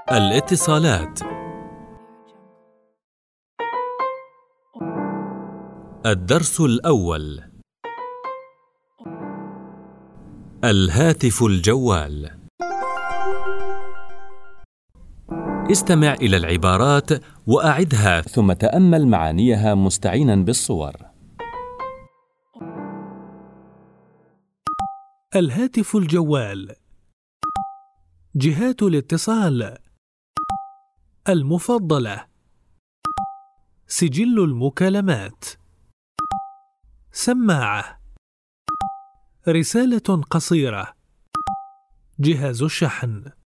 الاتصالات. الدرس الأول: الهاتف الجوال. استمع إلى العبارات وأعدها ثم تأمل معانيها مستعينا بالصور. الهاتف الجوال: جهات الاتصال المفضلة، سجل المكالمات، سماعة، رسالة قصيرة، جهاز الشحن.